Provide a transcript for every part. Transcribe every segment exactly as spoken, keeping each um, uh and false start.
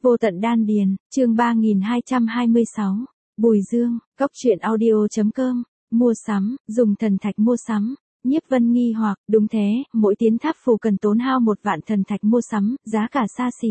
Vô tận đan điền, chương ba nghìn hai trăm hai mươi sáu. Bùi Dương, Cốc Truyện Audio chấm com, mua sắm, dùng thần thạch mua sắm. Nhiếp Vân nghi hoặc, đúng thế, mỗi tiến tháp phù cần tốn hao một vạn thần thạch mua sắm, giá cả xa xỉ.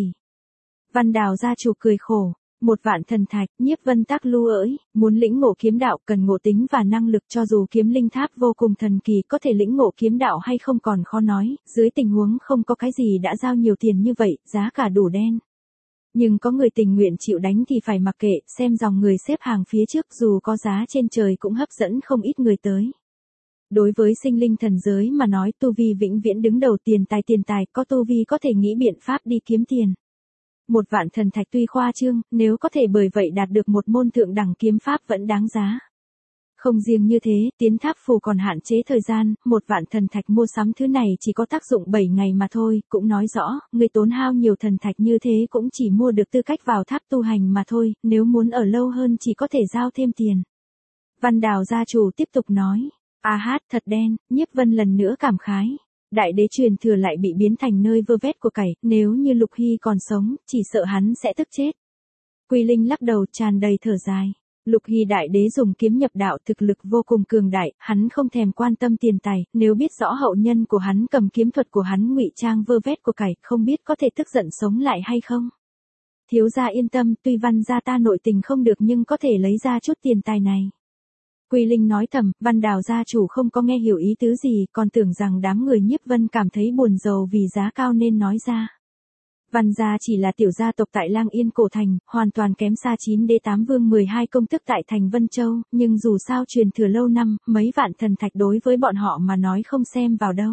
Văn Đào gia chủ cười khổ, một vạn thần thạch, Nhiếp Vân tắc lưu ỡi, muốn lĩnh ngộ kiếm đạo cần ngộ tính và năng lực, cho dù kiếm linh tháp vô cùng thần kỳ có thể lĩnh ngộ kiếm đạo hay không còn khó nói, dưới tình huống không có cái gì đã giao nhiều tiền như vậy, giá cả đủ đen. Nhưng có người tình nguyện chịu đánh thì phải mặc kệ, xem dòng người xếp hàng phía trước dù có giá trên trời cũng hấp dẫn không ít người tới. Đối với sinh linh thần giới mà nói, tu vi vĩnh viễn đứng đầu, tiền tài tiền tài, có tu vi có thể nghĩ biện pháp đi kiếm tiền. Một vạn thần thạch tuy khoa trương, nếu có thể bởi vậy đạt được một môn thượng đẳng kiếm pháp vẫn đáng giá. Không riêng như thế, tiến tháp phù còn hạn chế thời gian, một vạn thần thạch mua sắm thứ này chỉ có tác dụng bảy ngày mà thôi, cũng nói rõ, người tốn hao nhiều thần thạch như thế cũng chỉ mua được tư cách vào tháp tu hành mà thôi, nếu muốn ở lâu hơn chỉ có thể giao thêm tiền. Văn Đào gia chủ tiếp tục nói, a hát thật đen, Nhiếp Vân lần nữa cảm khái. Đại đế truyền thừa lại bị biến thành nơi vơ vét của cải, nếu như Lục Hy còn sống, chỉ sợ hắn sẽ tức chết. Quy Linh lắc đầu tràn đầy thở dài. Lục Hy đại đế dùng kiếm nhập đạo, thực lực vô cùng cường đại, hắn không thèm quan tâm tiền tài, nếu biết rõ hậu nhân của hắn cầm kiếm thuật của hắn ngụy trang vơ vét của cải, không biết có thể tức giận sống lại hay không. Thiếu gia yên tâm, tuy Văn gia ta nội tình không được nhưng có thể lấy ra chút tiền tài này. Quy Linh nói thầm, Văn Đào gia chủ không có nghe hiểu ý tứ gì, còn tưởng rằng đám người Nhiếp Vân cảm thấy buồn rầu vì giá cao nên nói ra. Văn gia chỉ là tiểu gia tộc tại Lang Yên cổ thành, hoàn toàn kém xa chín đế tám vương mười hai công tước tại thành Vân Châu, nhưng dù sao truyền thừa lâu năm, mấy vạn thần thạch đối với bọn họ mà nói không xem vào đâu.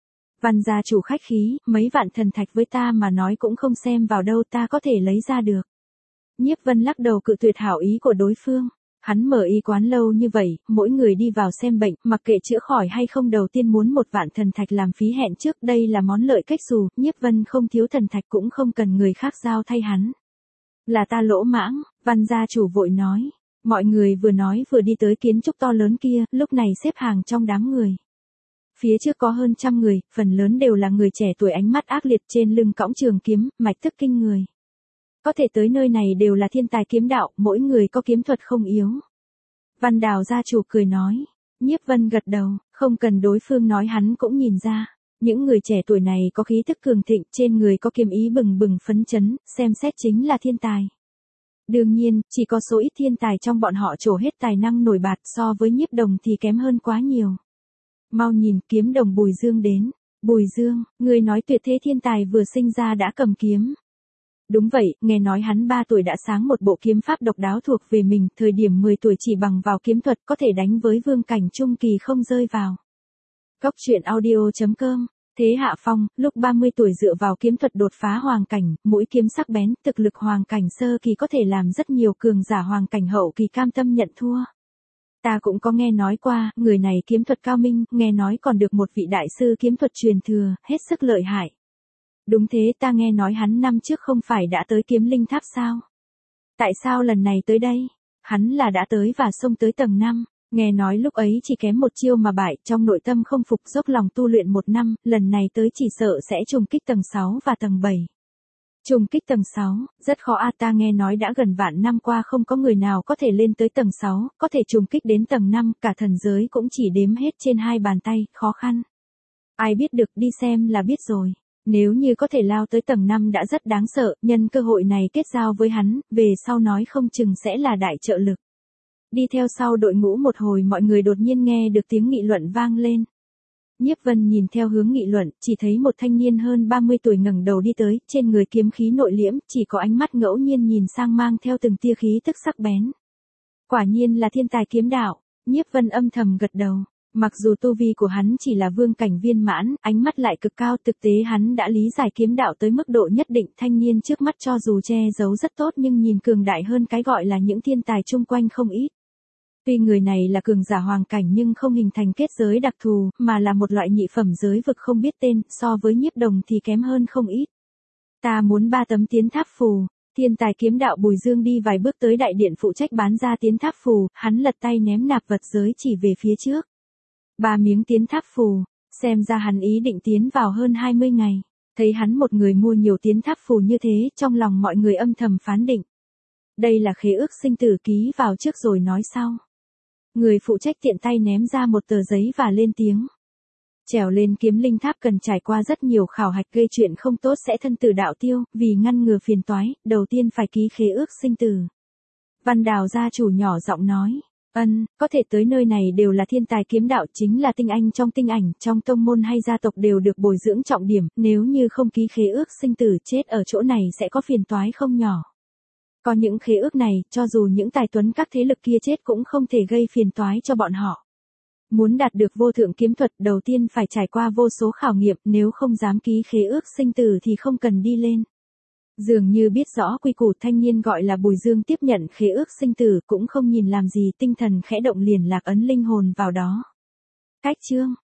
Văn gia chủ khách khí, mấy vạn thần thạch với ta mà nói cũng không xem vào đâu, ta có thể lấy ra được. Nhiếp Vân lắc đầu cự tuyệt hảo ý của đối phương. Hắn mở y quán lâu như vậy, mỗi người đi vào xem bệnh, mặc kệ chữa khỏi hay không đầu tiên muốn một vạn thần thạch làm phí hẹn trước, đây là món lợi cách dù, Nhiếp Vân không thiếu thần thạch cũng không cần người khác giao thay hắn. Là ta lỗ mãng, Văn gia chủ vội nói. Mọi người vừa nói vừa đi tới kiến trúc to lớn kia, lúc này xếp hàng trong đám người. Phía trước có hơn trăm người, phần lớn đều là người trẻ tuổi ánh mắt ác liệt, trên lưng cõng trường kiếm, mạch thức kinh người. Có thể tới nơi này đều là thiên tài kiếm đạo, mỗi người có kiếm thuật không yếu. Văn Đào gia chủ cười nói. Nhiếp Vân gật đầu, không cần đối phương nói hắn cũng nhìn ra. Những người trẻ tuổi này có khí thức cường thịnh, trên người có kiếm ý bừng bừng phấn chấn, xem xét chính là thiên tài. Đương nhiên, chỉ có số ít thiên tài trong bọn họ trổ hết tài năng nổi bật, so với Nhiếp Đồng thì kém hơn quá nhiều. Mau nhìn, kiếm đồng Bùi Dương đến. Bùi Dương, người nói tuyệt thế thiên tài vừa sinh ra đã cầm kiếm. Đúng vậy, nghe nói hắn ba tuổi đã sáng một bộ kiếm pháp độc đáo thuộc về mình, thời điểm mười tuổi chỉ bằng vào kiếm thuật có thể đánh với vương cảnh trung kỳ không rơi vào. Cốc Truyện Audio chấm com, Thế Hạ Phong, lúc ba mươi tuổi dựa vào kiếm thuật đột phá hoàng cảnh, mũi kiếm sắc bén, thực lực hoàng cảnh sơ kỳ có thể làm rất nhiều cường giả hoàng cảnh hậu kỳ cam tâm nhận thua. Ta cũng có nghe nói qua, người này kiếm thuật cao minh, nghe nói còn được một vị đại sư kiếm thuật truyền thừa, hết sức lợi hại. Đúng thế, ta nghe nói hắn năm trước không phải đã tới kiếm linh tháp sao? Tại sao lần này tới đây? Hắn là đã tới và xông tới tầng năm, nghe nói lúc ấy chỉ kém một chiêu mà bại, trong nội tâm không phục dốc lòng tu luyện một năm, lần này tới chỉ sợ sẽ trùng kích tầng sáu và tầng bảy. Trùng kích tầng sáu, rất khó a, ta nghe nói đã gần vạn năm qua không có người nào có thể lên tới tầng sáu, có thể trùng kích đến tầng năm, cả thần giới cũng chỉ đếm hết trên hai bàn tay, khó khăn. Ai biết được, đi xem là biết rồi. Nếu như có thể lao tới tầng năm đã rất đáng sợ, nhân cơ hội này kết giao với hắn, về sau nói không chừng sẽ là đại trợ lực. Đi theo sau đội ngũ một hồi mọi người đột nhiên nghe được tiếng nghị luận vang lên. Nhiếp Vân nhìn theo hướng nghị luận, chỉ thấy một thanh niên hơn ba mươi tuổi ngẩng đầu đi tới, trên người kiếm khí nội liễm, chỉ có ánh mắt ngẫu nhiên nhìn sang mang theo từng tia khí tức sắc bén. Quả nhiên là thiên tài kiếm đạo, Nhiếp Vân âm thầm gật đầu. Mặc dù tu vi của hắn chỉ là vương cảnh viên mãn, ánh mắt lại cực cao, thực tế hắn đã lý giải kiếm đạo tới mức độ nhất định, thanh niên trước mắt cho dù che giấu rất tốt nhưng nhìn cường đại hơn cái gọi là những thiên tài chung quanh không ít. Tuy người này là cường giả hoàng cảnh nhưng không hình thành kết giới đặc thù, mà là một loại nhị phẩm giới vực không biết tên, so với Nhiếp Đồng thì kém hơn không ít. Ta muốn ba tấm tiến tháp phù. Thiên tài kiếm đạo Bùi Dương đi vài bước tới đại điện phụ trách bán ra tiến tháp phù, hắn lật tay ném nạp vật giới chỉ về phía trước. Ba miếng tiến tháp phù, xem ra hắn ý định tiến vào hơn hai mươi ngày. Thấy hắn một người mua nhiều tiến tháp phù như thế, trong lòng mọi người âm thầm phán định. Đây là khế ước sinh tử ký vào trước rồi nói sau. Người phụ trách tiện tay ném ra một tờ giấy và lên tiếng. Trèo lên kiếm linh tháp cần trải qua rất nhiều khảo hạch, gây chuyện không tốt sẽ thân tử đạo tiêu, vì ngăn ngừa phiền toái, đầu tiên phải ký khế ước sinh tử. Văn Đào gia chủ nhỏ giọng nói, ân, có thể tới nơi này đều là thiên tài kiếm đạo, chính là tinh anh trong tinh ảnh, trong tông môn hay gia tộc đều được bồi dưỡng trọng điểm, nếu như không ký khế ước sinh tử chết ở chỗ này sẽ có phiền toái không nhỏ. Có những khế ước này, cho dù những tài tuấn các thế lực kia chết cũng không thể gây phiền toái cho bọn họ. Muốn đạt được vô thượng kiếm thuật đầu tiên phải trải qua vô số khảo nghiệm, nếu không dám ký khế ước sinh tử thì không cần đi lên. Dường như biết rõ quy củ, thanh niên gọi là Bùi Dương tiếp nhận khế ước sinh tử cũng không nhìn làm gì, tinh thần khẽ động liền lạc ấn linh hồn vào đó. Cách chương